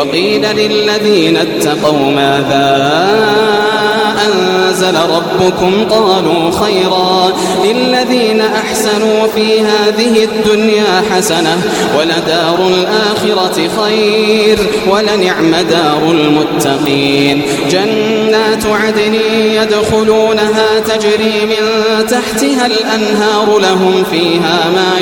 وقيل للذين اتقوا ماذا أنزل ربكم قالوا خيرا للذين أحسنوا في هذه الدنيا حسنة ولدار الآخرة خير ولنعم دار المتقين جنات عدن يدخلونها تجري من تحتها الأنهار لهم فيها ما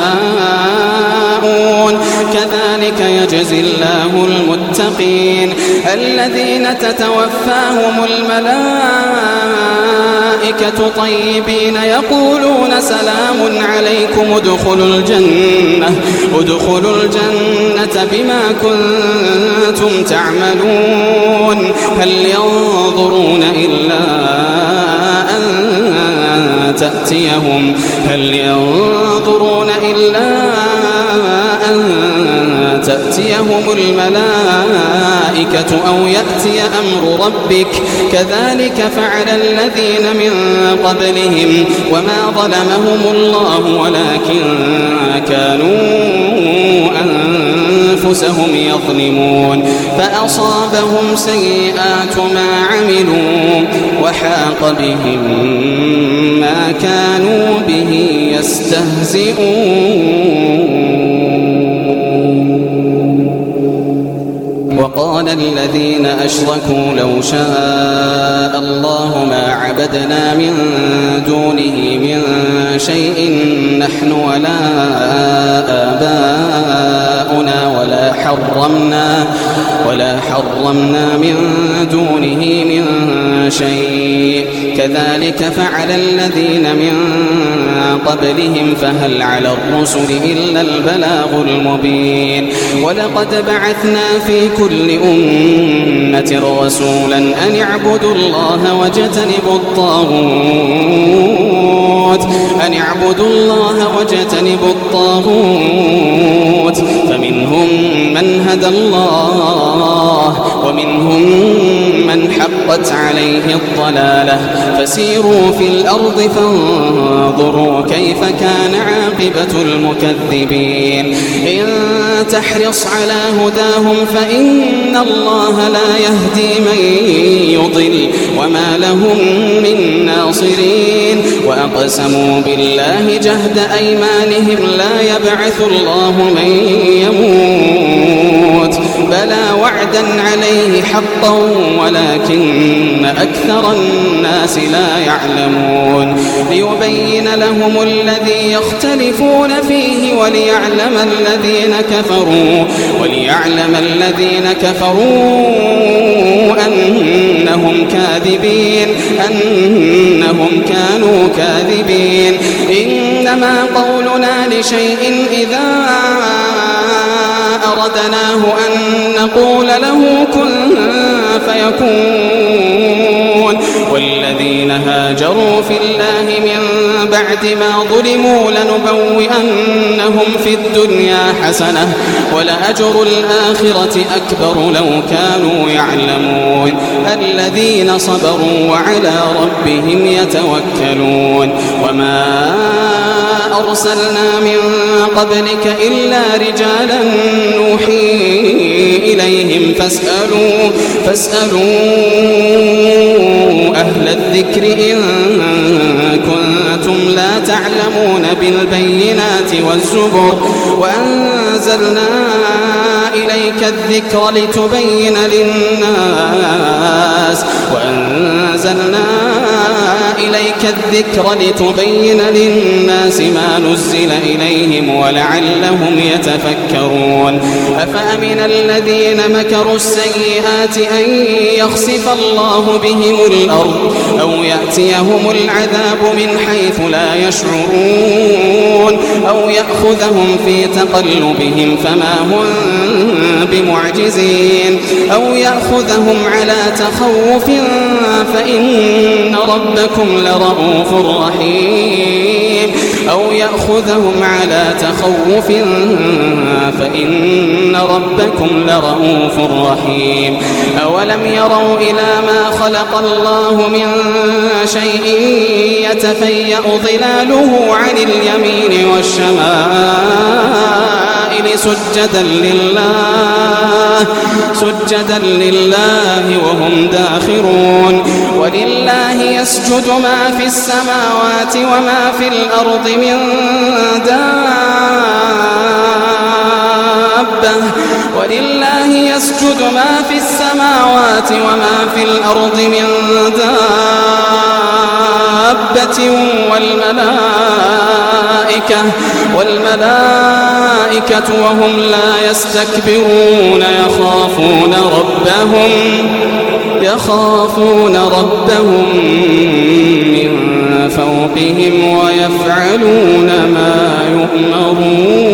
يشاءون كذلك يجزي الله المتقين الذين تتوفاهم الملائكة طيبين يقولون سلام عليكم ادخلوا الجنة بما كنتم تعملون هل ينظرون إلا أن تأتيهم الملائكة أو يأتي أمر ربك كذلك فعل الذين من قبلهم وما ظلمهم الله ولكن كانوا أنفسهم يظلمون فأصابهم سيئات ما عملوا وحاق بهم ما كانوا به يستهزئون وقال الذين أشركوا لو شاء الله ما عبدنا من دونه من شيء نحن ولا آباؤنا ولا حرمنا من دونه من شيء كذلك فعل الذين من قبلهم فهل على الرسل إلا البلاغ المبين ولقد بعثنا في كل أمة رسولا أن اعبدوا الله واجتنبوا الطاغوت فمنهم من هدى الله ومنهم من حقت عليه الضلالة فسيروا في الأرض فانظروا كيف كان عاقبة المكذبين إن تحرص على هداهم فإن الله لا يهدي من يضل وما لهم من ناصرين وأقسموا بالله جهد أيمانهم لا يبعث الله من يموت بلى وعدا عليه حقا ولكن أكثر الناس لا يعلمون ليبين لهم الذي يختلفون فيه وليعلم الذين كفروا أنهم كانوا كاذبين إنما قولنا لشيء إذا أردناه أن نقول له كن فيكون والذين هاجروا في الله من بعد ما ظلموا لنبوئنهم في الدنيا حسنة ولأجر الآخرة أكبر لو كانوا يعلمون الذين صبروا وعلى ربهم يتوكلون وما أرسلنا من قبلك إلا رجالا نوحي إليهم فاسألوا أهل الذكر إن كنتم لا تعلمون بالبينات والزبر وأنزلنا إليك الذكر لتبين للناس ما نزل إليهم ولعلهم يتفكرون أفأمن الذين مكروا السيئات أن يخسف الله بهم الأرض أو يأتيهم العذاب من حيث لا يشعرون أو يأخذهم في تقلبهم فما هم بمعجزين أو يأخذهم على تخوف فإن ربكم لرؤوف رحيم أولم يروا إلى ما خلق الله من شيء يتفيأ ظلاله عن اليمين والشمائل السمائل سجدا لله وهم داخرون. ولله يسجد ما في السماوات وما في الأرض من دابة ولله يسجد ما في السماوات وما في الأرض من دابة والملائكة وهم لا يستكبرون يخافون ربهم من فوقهم ويفعلون ما يؤمرون.